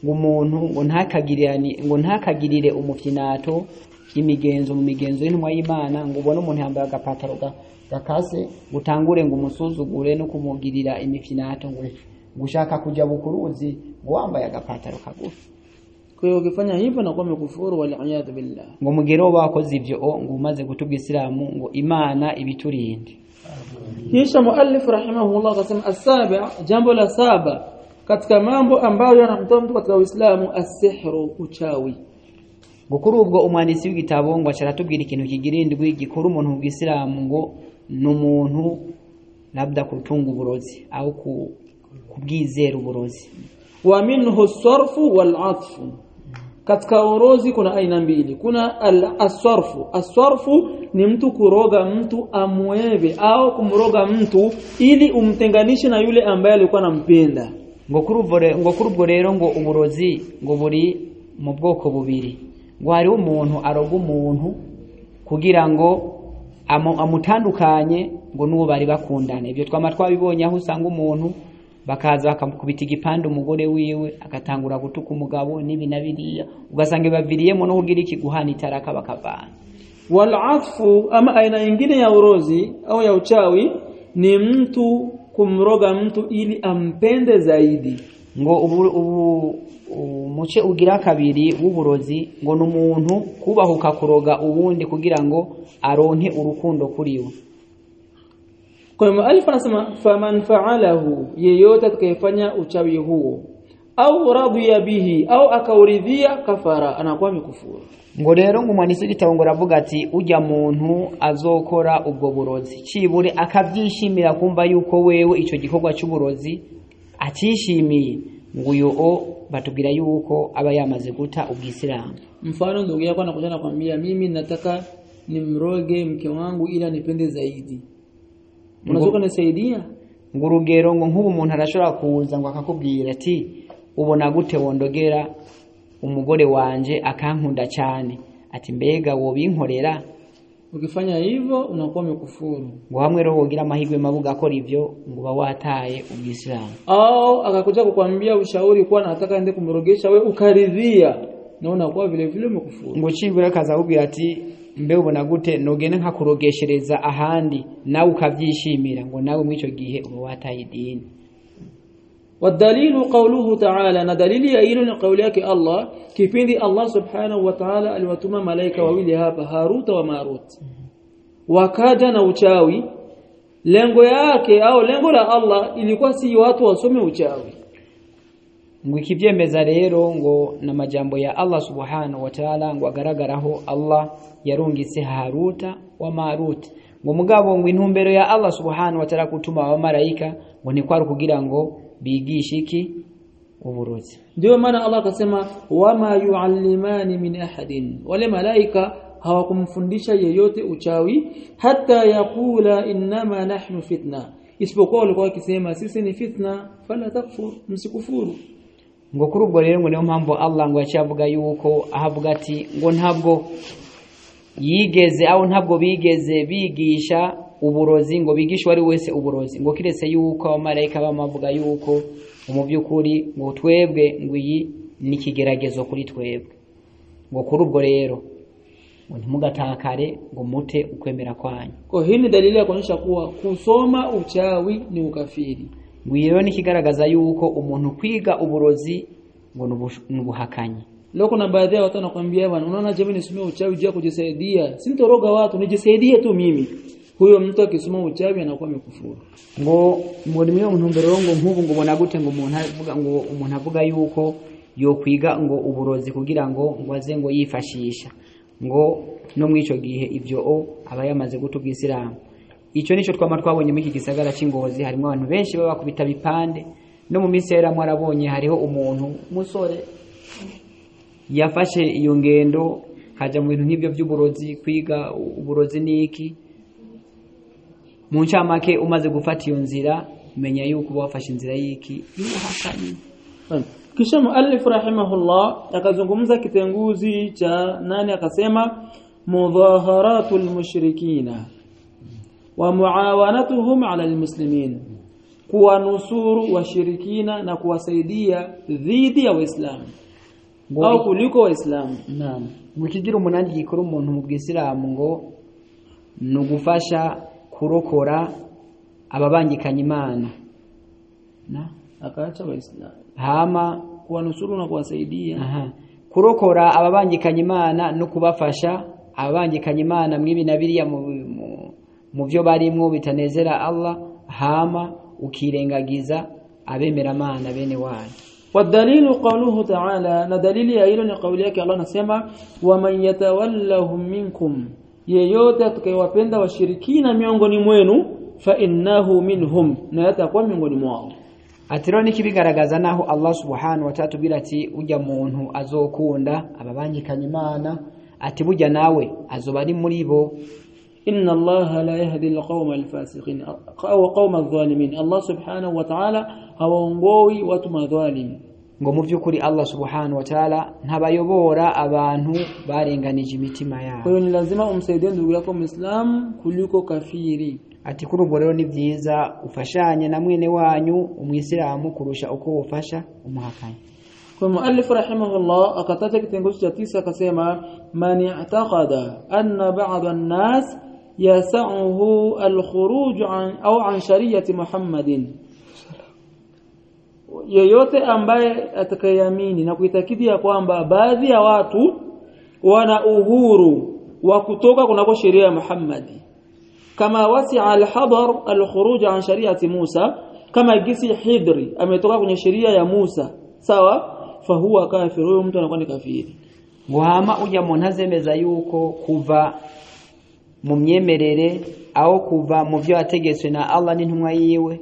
umuntu ngo ntakagirire umufyinato imigenzo mu migenzo y'intumwa y'Imana ngo ubone umuntu yambaye agapataro gakase gutangure ngo umusuzugure no kumugirira imifyinato ngo gushaka kuja bukuruzi ngo wambaye agapataro kagufi. Kwa hiyo ukifanya hivyo na kuwa umekufuru wal-iyad billah. Ngo mugero bakoze ivyo ngo umaze gutubwa Islamu ngo Imana ibiturinde. Kisha muallif rahimahullah akasema as-sabi' jambo la saba katika mambo ambayo yanamtoa mtu katika Uislamu as-sihru uchawi. Gukuru ubwo umwandisi w'igitabo ngo acaratubwira ikintu kigirindwi gikuru umuntu mu Islamu ngo n'umuntu labda kutunga uburozi au kubwizera uburozi. Wa minhu as-sarfu wal-'atfu. Katika urozi kuna aina mbili. Kuna as-sarfu. As-sarfu ni mtu kuroga mtu amweve au kumroga mtu ili umtenganishe na yule ambaye alikuwa anampenda. Ngo kurubwo rero ngo uburozi ngo buri mu bwoko bubiri. Ngo hari umuntu aroga umuntu kugira ngo amutandukanye ngo nuwo bari bakundana. Ibyo twabibonye aho usanga umuntu bakaza bakamukubita igipande umugore wiwe agatangura gutuka umugabo nibi nabiriya ugasanga baviriyemo no kugira ikiguhana itaraka bakavana. Wal-'atfu ama aina nyingine ya urozi au ya uchawi ni mtu kumroga mtu ili ampende zaidi. Ngo umuce ugira kabiri w'uburozi ngo n'umuntu kubahuka kuroga uwundi kugira ngo aronke urukundo kuriwe. Kwa muallif anasema faman fa'alahu yeyote atakayefanya uchawi huo au radiya bihi au akauridhia kafara anakuwa mikufuru. Ngo rero ngo umwandisi w'igitabo ngo aravuga ati ujya muntu azokora ubwo burozi cibure akabyishimira kumva yuko wewe ico gikorwa cy'uburozi akishimiye ngo uyo batubwira yuko aba yamaze guta ubwisilamu. Mfano ndugu yako anakuja nakwambia mimi nataka nimroge mke wangu ila nipende zaidi. Unazoka nisaidia? Ngo urugero ngo nk'ubu umuntu arashobora kuza ngo akakubwira ati ubona gute wondogera umugore wanje akankunda cyane ati mbega wo binkorera. Ukifanya hivyo unakuwa umekufuru. Ngo hamwe rero wogira amahirwe mabuga akora ivyo ngo bawataye ubwisilamu. Au akakuja kukwambia ushauri kwa nataka ende kumrogesha we ukaridhia na unakuwa vile vile umekufuru. Ngo cibura kaza kubwira ati mbe ubona gute nogene nka kurogeshereza ahandi nawe ukavyishimira ngo nawe mwico gihe uba wataye idini. والدليل قوله تعالى ندليل يقولون قولك الله kipindi Allah subhanahu wa ta'ala aliwatuma malaika wawili hapa Harut wa Marut wakaja na uchawi. Lengo yake au lengo la Allah ilikuwa si watu wasome uchawi. Ngo ikivyemeza rero ngo na majambo ya Allah subhanahu wa ta'ala ngo agaragaraho Allah yarungitse Haruta wa Marut. Ngo mugabo ngo intumbero ya Allah subhanahu wa ta'ala kutuma abamalaika ngo ni kwari kugira ngo bigishe iki uburozi. Ndio maana Allah akasema wama yuallimani min ahadin, wale malaika hawakumfundisha yeyote uchawi hata yakula inma nahnu fitna, isipokuwa walikuwa wakisema sisi ni fitna fala takfur, msikufuru. Ngo kurubwo rero ngo niyo mpamvu Allah ngo yacavuga yuko ahavuga ati ngo ntabwo yigeze au ntabwo bigeze bigisha uburozi ngo bigisha wari wese uburozi ngo kiretse yuko abamalaika bamavuga yuko umuvyukuri ngo twebwe ngo iyi ni kigeragezo kuri twebwe. Ngo kurubwo rero ngo ntimugatakare ngo mute ukwemera kwanyu. Kwa hii ni dalili ya kuonyesha kuwa kusoma uchawi ni ukafiri. Ngwiro ni kigaragaza yuko umuntu kwiga uburozi ngo nubuhakanyi. Leo kuna baadhi ya watu wanakuambia bwana unaona je mimi nisomee uchawi je kujisaidia sintoroga watu nijisaidie tu mimi. Huyo mtu akisoma uchawi anakuwa amekufuru. Ngo nimwe ntumbero ngo nk'ubu ngo ubona gute ngo umuntu avuga yuko yo kwiga ngo uburozi kugira ngo aze ngo yifashisha ngo no mwico gihe ivyo aba yamaze gutubwisilamu. Ico nico twabonye muri iki gisagara cy'Ingozi harimo abantu benshi baba kubita bipande. No mu minsi yera mwarabonye hariho umuntu musore yafashe iyo ngendo kaja mu bintu nk'ibyo by'uburozi kwiga uburozi niki. Mu ncamake umaze gufata iyo nzira menya yuko wafashe inzira yiki yuhakanye. Kisha muallif rahimahullah akazungumza kitenguzi cha nani akasema mudhaharatul mushrikina wa muawanatuhum ala almuslimin. kuwanusuru washirikina na kuwasaidia dhidi ya Waislamu au kuliko Waislamu. Naam. Mukigira umunandi gikora umuntu mu bw'Islamu ngo nugufasha kurokora ababangikanye Imana. Na akaacha Waislamu. Hama kuwanusuru na kuwasaidia. Kurokora ababangikanye Imana no kubafasha ababangikanye Imana mwibi nabiriya mu byo barimwo bitanezera Allah, hama ukirengagiza abemera Imana bene wanyu. والدليل قوله تعالى ندليل ya hilo ni kauli yake Allah anasema waman yatawallahum minkum, yeyote atakayewapenda washirikina miongoni mwenu fa innahu minhum, na yatakuwa miongoni mwao. Atironi kibigaragaza naho Allah subhanahu wa ta'ala tubira ati ujya muntu azokunda ababangikanye Imana ati bujya nawe azoba ari muri bo. Inna Allah la yahdi alqawma alfasiqin aw qawma adh-dhalimin, Allah subhanahu wa ta'ala hawaongoi watu madhalim. Ngo mu byukuri Allah subhanahu wa ta'ala ntabayobora abantu barenganije imitima yabo. Kwa hiyo ni lazima umsaidie ndugu yako Muislamu kuliko kafiri. Ati kuri ubwo rero ni byiza ufashanye na mwene wanyu umwisilamu kurusha uko ufasha umuhakanye. Kwa muallif rahimahullah akataja kitengo cha 9 akasema man i'taqada anna ba'd an-nas yas'uhu al-khuruj an shari'ati Muhammadin, yeyote ambaye atakayamini na kuitakidi ya kwamba baadhi ya watu wana uhuru wa kutoka kunako sheria ya Muhammad, kama wasi'a al-hadar al-khuruj an shari'ati Musa, kama gisi Hidri ametoka kwenye sheria ya Musa, sawa, fahuwa kafir, huyo mtu anakuwa ni kafiri. Muhama ujya muntu azemeza yuko kuva mu myemerere au kuva mu byo ategetswe na Allah n'intumwa yiwe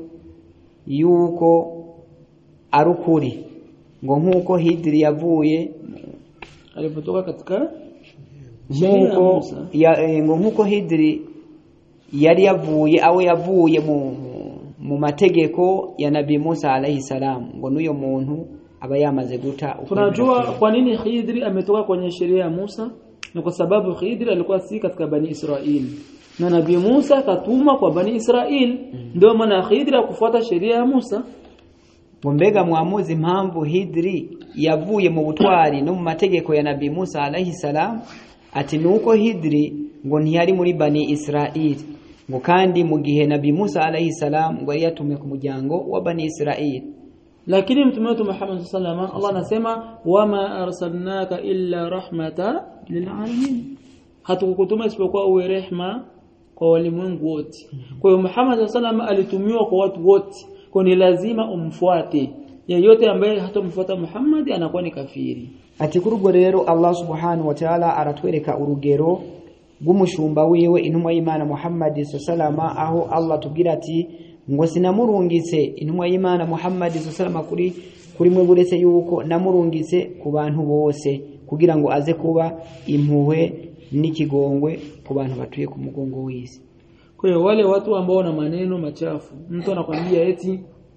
yuko arukuri, ngo nkuko Hidri yavuye alipotoka katika sheria ya Musa, ngo nkuko Hidri yari yavuye au yavuye mu mategeko ya Nabii Musa alayhi salam, ngo nuyo muntu aba yamaze guta. Tunajua kwa nini Khidri ametoka kwenye sheria ya Musa, na kwa sababu Khidri alikuwa si katika Bani Israeli na Nabii Musa katuma kwa Bani Israeli, ndio maana Khidri akufuata sheria ya Musa. Mbega muamuzi mpamvu Hidri yavuye mu butwari no mu mategeko ya Nabii Musa alayhi salam, ati nuko Hidri ngo ntiyari muri Bani Israeli, ngo kandi mu gihe Nabii Musa alayhi salam ngo yatumwe ku muryango wa Bani Israeli. Lakini mtume wetu Muhammad sallallahu alaihi wasallam Allah anasema wama arsalnaka illa rahmata lilalamin, hatukukutuma isipokuwa uwe rehma kwa walimwengu wote. Kwa hiyo Muhammad sallallahu alaihi wasallam alitumiwa kwa watu wote, kwa ni lazima umfuate. Yeyote ambaye hatomfuata Muhammad anakuwa ni kafiri. Ati kurubwo rero Allah subhanahu wa ta'ala aratwereka urugero rw'umushumba wiwe intumwa y'Imana Muhammad sallallahu alaihi wasallam, aho Allah tubwira ati ngo sinamurungitse intumwa y'Imana Muhammad sallallahu alaihi wasallam kuri mwe buretse yuko namurungitse ku bantu bose kugira ngo aze kuba impuhwe n'ikigongwe ku bantu batuye ku mugongo w'isi. Kwa hiyo wale watu ambao wana maneno machafu, mtu anakuambia eti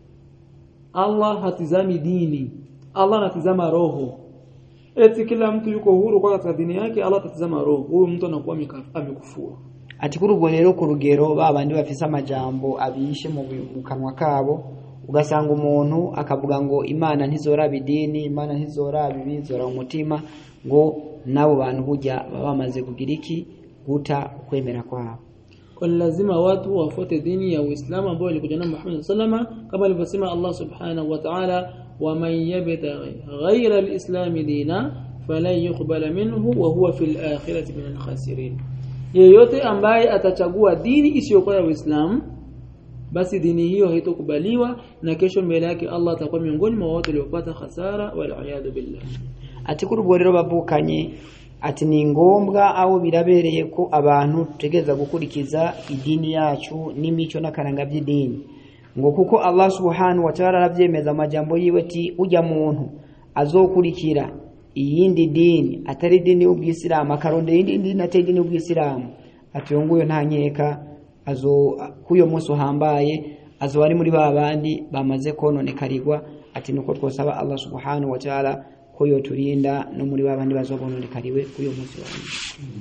Allah hatizami dini, Allah anatizama roho, eti kila mtu yuko huru kwa katika dini yake, Allah atatizama roho, huyo mtu anakuwa amekufuru. Ati kurubwo rero ku rugero babandi bafise amajambo abishe mu kanwa kabo, ugasanga umuntu akavuga ngo Imana ntizoraba idini, Imana ntizoraba ibizora umutima, ngo nabo bantu hujya bamaze kugira iki guta kwemera kwabo. Kwa lazima watu wafuate dini ya Uislamu ambayo ilikuja na Muhammad sallama, kama alivyosema Allah subhanahu wa ta'ala wa man yabtaghi ghayra al-islam dina falan yuqbala minhu wa huwa fil akhirati min al-khasirin. Yeyote ambaye atachagua dini isiyokuwa ya Uislamu, basi dini hiyo haitokubaliwa na kesho mbele yake Allah atakuwa miongoni mwa watu waliopata hasara wal a'yadu billah. Ati kurubwo rero babukanye ati ni ngombwa aho birabereye ko abantu tutegeza gukurikiza idini yacu n'imico n'akaranga by'idini, ngo kuko Allah subhanahu wa ta'ala arabyemeza amajambo yiwe ati ujya muntu azokurikira iyindi dini atari dini y'ubwisilamu akaronde indi dini atari dini y'ubwisilamu, ati nguyo nta nkeka azo kuyo munsi uhambaye azo ari muri babandi bamaze kononekarirwa. Ati nuko twosaba Allah subhanahu wa ta'ala ko yoturinda no muri babandi bazobononekariwe kuyo munsi wa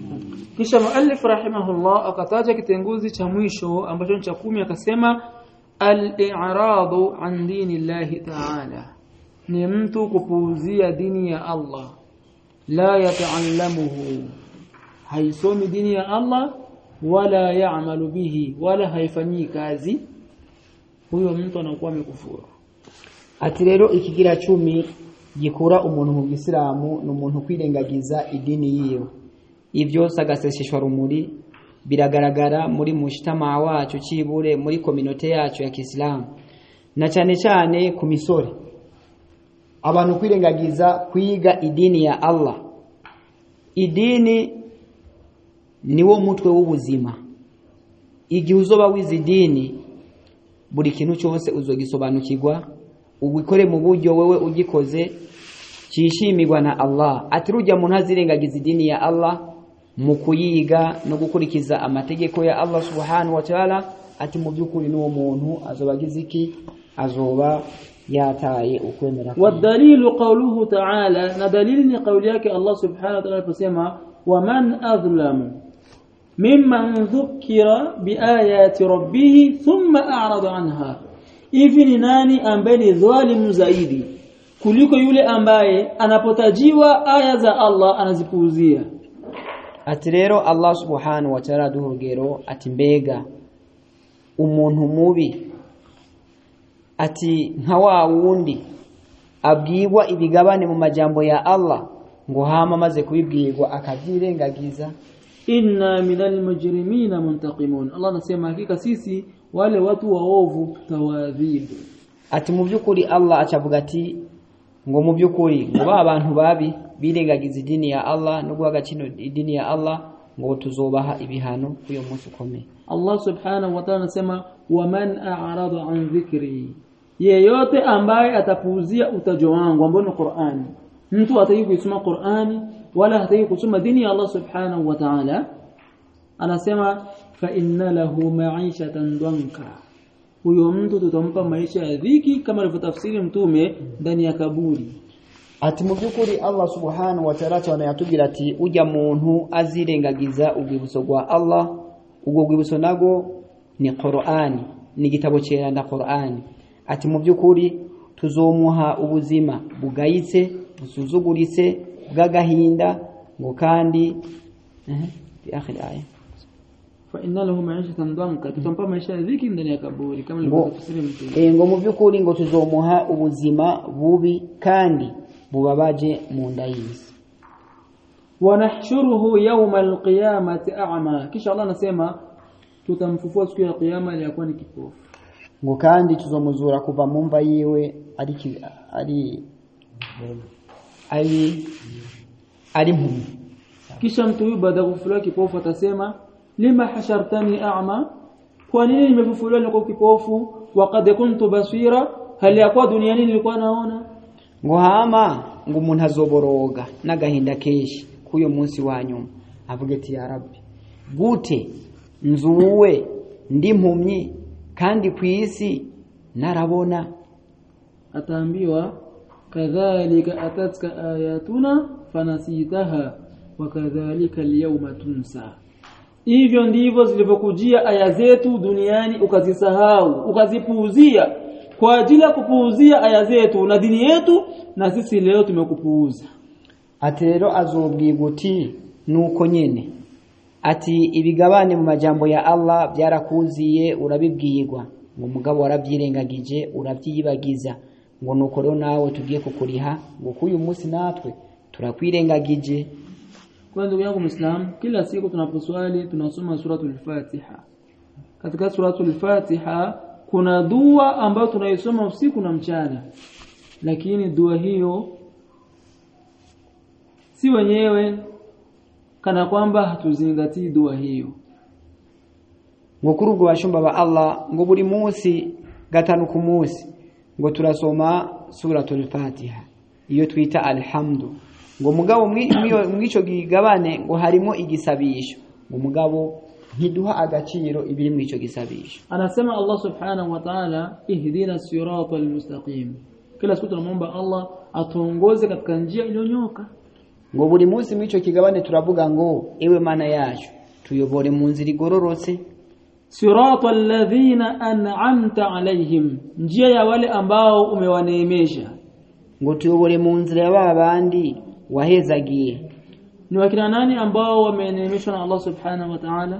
Kisha muallif rahimahullah akataja kitenguzi cha mwisho ambacho ni cha 10, akasema al-i'radu an dinillahi ta'ala, ni mtu kupuuzia dini ya Allah. La yata'allamuhu, haisomi dini ya Allah, wala ya'malu bihi, wala haifanyi kazi, huyo mtu anakuwa amekufuru. Ati rero ikigira 10 gikura umuntu mu Islamu n'umuntu kwirengagiza idini yiyo. Ivyo sagasesheshwa rumuri biragaragara muri mushtama wacu cibure muri community yacu ya Kiislamu, na cyane cyane ku misore. Abantu kwirengagiza kwiga idini ya Allah. Idini niwo mutwe w'ubuzima. Igihe uzoba wize idini, buri kintu cyose uzogisobanukirwa, ubikore mu buryo wewe ugikoze cyishimirwa na Allah. Ati rujya mu ntazirengagiza idini ya Allah mu kuyiga no gukurikiza amategeko ya Allah subhanahu wa ta'ala, ati mu byukuri n'uwo muntu azobagize iki? Azoba yataye ukwemera. Wadalilu qawluhu ta'ala, na dalili ni qawli yake Allah subhanahu wa ta'ala kusema, waman adhlamu mimman dhukira biayati rabbih thumma a'rada anha. Hivi ni nani ambaye ni dhalimu zaidi kuliko yule ambaye anapotajiwa aya za Allah anazipuuzia? Ati rero Allah subhanahu wa ta'ala duhugero ati mbega umuntu mubi, ati nka wa wundi abwirwa ibigabane mu majambo ya Allah ngo hama maze kubibwirwa akavyirengagiza. Inna minal mujrimina muntaqimun, Allah anasema hakika sisi wale watu waovu tawadhibu. Ati mu byukuri Allah acavuga ati ngo mu byukuri ngo abantu babi birengagiza idini ya Allah no guhagacino idini ya Allah ngo tuzobaha ibihano kuyo munsi ukomeye. Allah subhanahu wa ta'ala anasema waman a'rada an dhikri, yeyote ambaye atapuuzia utajo wangu ambao ni Qur'ani. Mtu atayiko kusoma Qur'ani wala hatayiko kusoma dini ya Allah subhanahu wa ta'ala, anasema fa inna lahu ma'ishatan danka, huyo mtu tutampa maisha ya dhiki kama alivyotafsiri mtume ndani ya kaburi. Ati mu byukuri Allah subhanahu wa ta'ala anayatubwira ati ujya muntu azirengagiza ubwibuso gwa Allah, ubwo bwibuso nago ni Qur'ani, ni gitabo cyera nda Qur'ani. Ati mu byukuri tuzomuha ubuzima bugayitse busuzuguritse bw'agahinda ngo kandi fi akhir aya fa inna lahu ma'ishatan danka, tutampa maisha ya dhiki ndani ya kaburi kama alivyotafsiri mtume. Ngo mu byukuri ngo tuzomuha ubuzima bubi kandi bubabaje mu nda y'isi. Wa nahshuruhu yawma alqiyamati a'ma, kisha Allah anasema tutamfufua siku ya kiyama aliyakuwa ni kipofu. Ngo kandi tuzomuzura kuva mu mva yiwe ari mpumi. Kisha mtu huyu baada ya kufufuliwa kipofu atasema lima hashartani a'ma, kwa nini nimefufuliwa niko kipofu? Waqad kuntu basira, hali yakwa duniani nilikuwa naona. Ngo hama ngo umuntu azoboroga n'agahinda keshi kuyo munsi wa nyuma avuga ati ya Rabbi, gute nzuwe ndi mpumyi kandi kwisi narabona? Ataambiwa kadhalika atatka ayatuna fanasitaha wa kadhalika alyawma tunsa, hivyo ndivyo zilivyokujia aya zetu duniani ukazisahau ukazipuuzia. Kwa ajili ya kupuuzia aya zetu na dini yetu, na sisi leo tumekupuuza. Ati rero azobwiguti nuko nyene, ati ibigabane mu majambo ya Allah byarakuziye urabibwirwa, ngo mugabo warabyirengagije urabyiyibagiza, ngo nuko rero nawe tugiye kukuriha ngo kuyu munsi natwe turakwirengagije. Kwa ndugu yangu Muislam, kila siku tunaposwali tunasoma suratul Fatiha. Katika suratul Fatiha kuna dua ambayo tunaisoma usiku na mchana, lakini dua hiyo si wenyewe kana kwamba hatuzingatii dua hiyo. Ngo kurugo bashumba ba Allah ngo buri munsi gatanu ku munsi ngo turasoma suratul Fatiha iyo twita alhamdu, ngo mugabo mwico gigabane ngo harimo igisabisho, ngo mugabo ntiduha agaciro ibiri mwico gisabisho. Anasema Allah subhanahu wa ta'ala ihdina siratal mustaqim, kila siku tunamuomba Allah atuongoze katika njia iliyonyoka. Ngo buri munsi mwico kigabane turavuga ngo ewe mana yacu tuyobore mu nzira igororotse. siratal ladhina an'amta alaihim, njia ya wale ambao umewaneemesha. ngo tuyobore mu nzira ya babandi wahezagiye. Ni wakina nani ambao wameneemeshwa na Allah subhanahu wa ta'ala?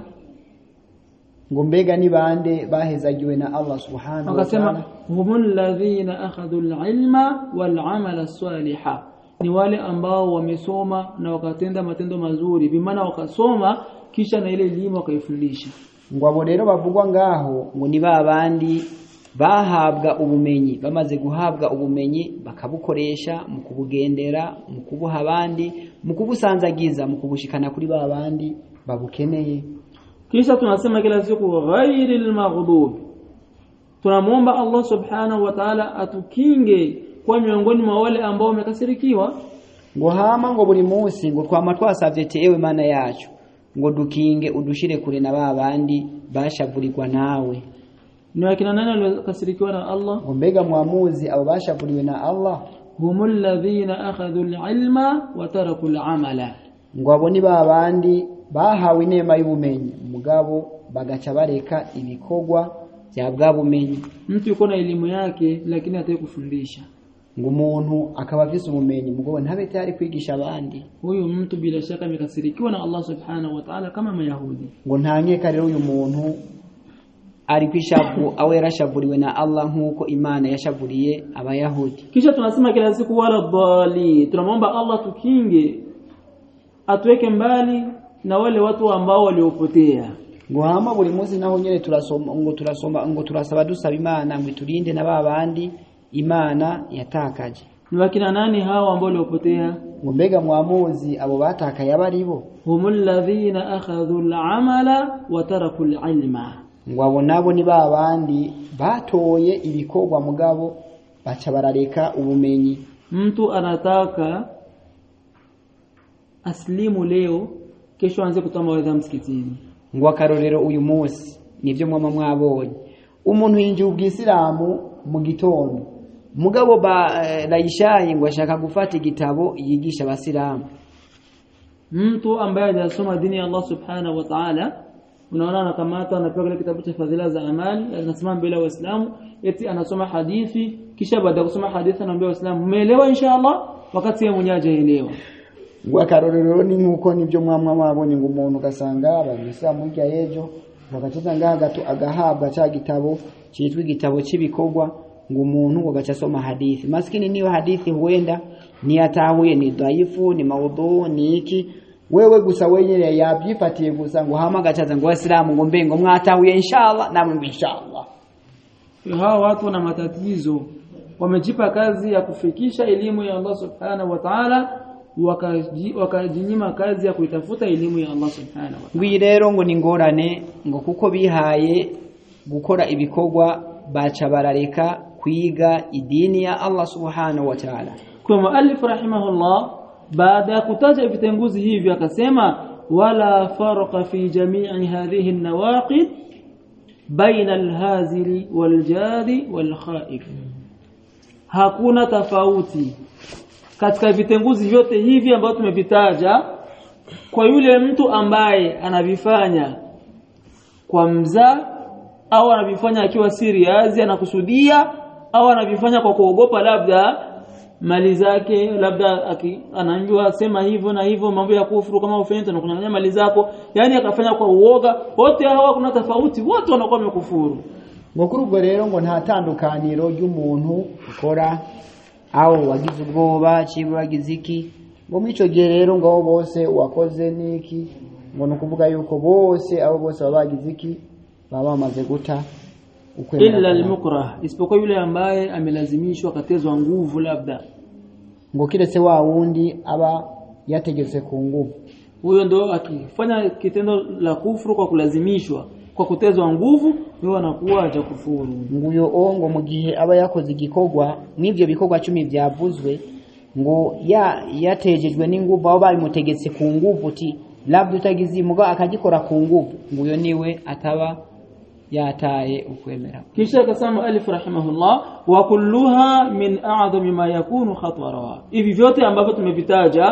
ngo mbega ni bande bahezagiwe na Allah subhanahu wa ta'ala? Akasema humul ladhina akhadhu al-ilma wal 'amala as-salihah, ni wale ambao wamesoma na wakatenda matendo mazuri, bimaana wakasoma kisha na ile elimu wakaifundisha. ngo abo rero bavugwa ngaho ngo ni babandi bahabwa ubumenyi, bamaze guhabwa ubumenyi bakabukoresha mu kubugendera, mu kubuha abandi, mu kubusanzagiza, mu kubushikana kuri babandi babukeneye. Kisha tunasema kila siku ghairil maghdub, tunamuomba Allah subhanahu wa ta'ala atukinge kwa miongoni mwa wale ambao wamekasirikiwa. ngo hama ngo buri munsi ngo twama twasavye tewe mana yacu ngo dukinge udushire kure na babandi bashavurirwa nawe. Ni wakina nani waliokasirikiwa na Allah? ngo mbega mwamuzi abo bashavuriwe na Allah? humul ladhina akhadhu al-ilma wa taraku al-amala, ngo abo ni babandi bahawe inema y'ubumenyi mugabo bagaca bareka ibikorwa bya bwa bumenyi. Mtu yuko na elimu yake lakini hataki kufundisha. ngo umuntu akaba afise ubumenyi mugabo ntabe tayari kwigisha abandi, huyo mtu bila shaka amekasirikiwa na Allah subhanahu wa ta'ala kama Mayahudi. ngo ntanyeka rero uyu muntu ari kwishavu aho yarashavuriwe na Allah nkuko Imana yashavuriye Abayahudi. Kisha tunasema kila siku wala dhali, tunamwomba Allah tukinge, atuweke mbali na wale watu ambao waliopotea. ngo hama buri munsi naho nyene turasaba dusaba Imana ngo turinde na babandi Imana yatakaje. Ni wakina nani hao ambao waliopotea? ngo mbega mwamuzi abo batakaye abaribo? humul ladhina akhadhu al-amala wa taraku al-ilma, ngo abo nabo ni babandi batoye ibikorwa mugabo baca barareka ubumenyi. Mtu anataka aslimu leo, kesho aanze kutoa mawaidha msikitini. ngo akarorero uyu munsi nivyo mwama mwabonye umuntu yinjiye ubwisilamu mu gitondo mugabo rayishaye ngo ashaka gufata igitabo yigisha abasilamu. Mtu ambaye anasoma dini ya Allah subhanahu wa ta'ala, unaona anakamata anapewa kitabu cha fadhila za amali, anasema mbele ya Waislamu, eti anasoma hadithi, kisha baada ya kusoma hadithi anaambia Waislamu umeelewa inshallah, wakati yeye mwenyewe hajaelewa. ngo akarorero ni nkuko nivyo mwamwa mwabonye ngo umuntu kasanga abisilamu rya ejo bakateza ngaha agahabwa cha gitabo cyitwa igitabo cy'ibikorwa, ngo umuntu ngo gacasoma hadithi. Maskini niyo hadithi huenda ni atahuye ni dhaifu ni maudhu ni iki, wewe gusa wenyere yabyifatiye gusa ngo hama gacaza ngo Waislamu ngo mbengo mwatahuye inshallah namwe inshallah. Hao watu na matatizo wamejipa kazi ya kufikisha elimu ya Allah subhanahu wa ta'ala, wakajinyima kazi ya kuitafuta elimu ya Allah subhanahu wa ta'ala. Ngwi rero ngo ni ngorane ngo kuko bihaye gukora ibikorwa baca barareka kwiga idini ya Allah subhanahu wa ta'ala. Kwa muallif rahimahullah baada ya kutaja vitenguzi hivi akasema wala farqa fi jami'i hadhihi an-nawaqid baina al-hazili wal-jadi wal-khaif, hakuna tofauti katika vitenguzi vyote hivi ambavyo tumevitaja kwa yule mtu ambaye anavifanya kwa mzaa au anavifanya akiwa serious anakusudia au anavifanya kwa kuogopa labda mali zake, labda anajua sema hivyo na hivyo mambo ya kufuru kama ufente na kunyang'anya mali zako, yani akafanya kwa uoga, wote hawa kuna tofauti, wote wanakuwa wamekufuru. ngo kurubwo rero ngo nta tandukaniro ry'umuntu ukora au wagize ubwoba cyangwa wagize iki, ngo mico gihe rero ngo bose wakoze niki, ngo nukuvuga yuko bose abo bose babagize iki baba bamaze guta ukwemera. Illa al-mukrah, isipokuwa yule ambaye amelazimishwa katezwa nguvu labda, ngo kiretse wa wundi aba yategetse ku nguvu, huyo ndo akifanya kitendo la kufuru kwa kulazimishwa kwa kutezwa nguvu, huyo anakuwa atakufuru. nguyo ongo mu gihe aba yakoze igikorwa n'ivyo bikorwa 10 byavuzwe, ngo yatejejwe n'inguvu abo bari mutegetse ku nguvu ti labda utagizimuga akagikora ku nguvu, nguyo niwe ataba yataye ukwemera. Kisha akasema alif rahimahullah wa kulluha min a'zami ma yakunu khatara, hivi vyote ambavyo tumevitaja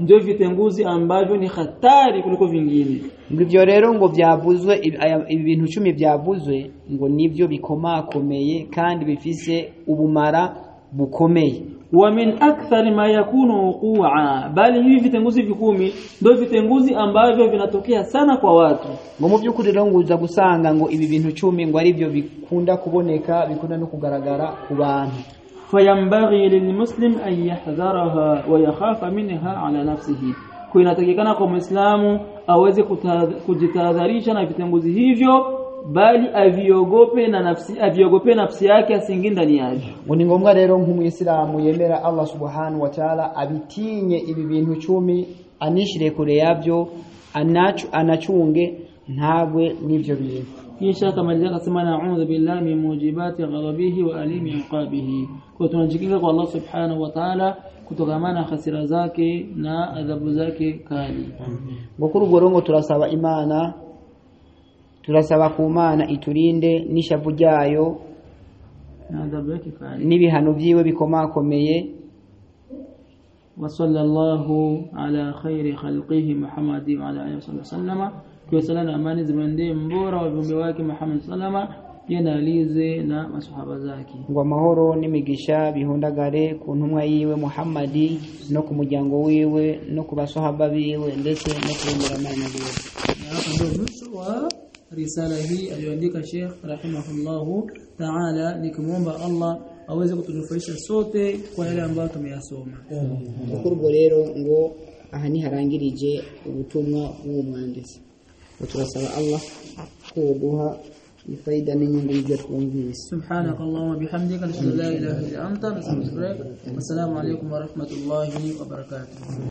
ndio vitenguzi ambavyo ni hatari kuliko vingine. Ngivyo rero ngo byavuzwe ibintu 10 byavuzwe ngo nivyo bikomakomeye kandi bifise ubumara bukomeye. Wa min akthar ma yakunu wuqu'a, bali hivi vitenguzi 10 ndio vitenguzi ambavyo vinatokea sana kwa watu. Ngo mu byukuri rero nguza gusanga ngo ibi bintu 10 ngo ari byo bikunda kuboneka, bikunda no kugaragara ku bantu. Fayambaghi lilmuslim an yahdharaha wa yakhafa minha ala nafsihi, kuinatakikana kwa Muislamu aweze kujitahadharisha na vitenguzi hivyo, bali aviogope nafsi yake asingi ndani yake. Ngo ni ngombwa rero nk'umuislamu yemera Allah subhanahu wa ta'ala abitinye ibi bintu 10, anishire kure yabyo, anachunge ntagwe n'ivyo bintu. Kisha kamalizia akasema na'udhu billahi min mujibati ghadabihi wa alimi iqabihi, kwa tunajikinga kwa Allah subhanahu wa ta'ala kutokamana hasira zake na adhabu zake kali. Bukuru gorongo turasaba Imana, turasaba ku Mana iturinde nishavu ryayo na adhabu yake kali n'ibihano byiwe bikomakomeye. Wa sallallahu ala khairi khalqihi Muhammad wa ala alihi wasallam. Kwa salana amani zimende mbora wa viumbe wake Muhammad sallama, yenalize na masahaba zake. Ngo amahoro n'imigisha bihundagare ku ntumwa yiwe Muhammadi no ku muryango wiwe no ku basahaba biwe ndetse no ku murama biwe. Ndio mwisho wa risala hii aliyoandika Sheikh rahimahullahu ta'ala, nikimwomba Allah aweze kutunufaisha sote kwa yale ambayo tumeyasoma. Kurbo rero ngo aha ni harangirije ubutumwa bw'umwanditsi. Turasaba Allah kuduha ifaida n'inyungu y'ibyo twumvise. Subhanakallahumma bihamdika, la ilaha illa anta, nastaghfiruka. Assalamu alaykum wa rahmatullahi wa barakatuh.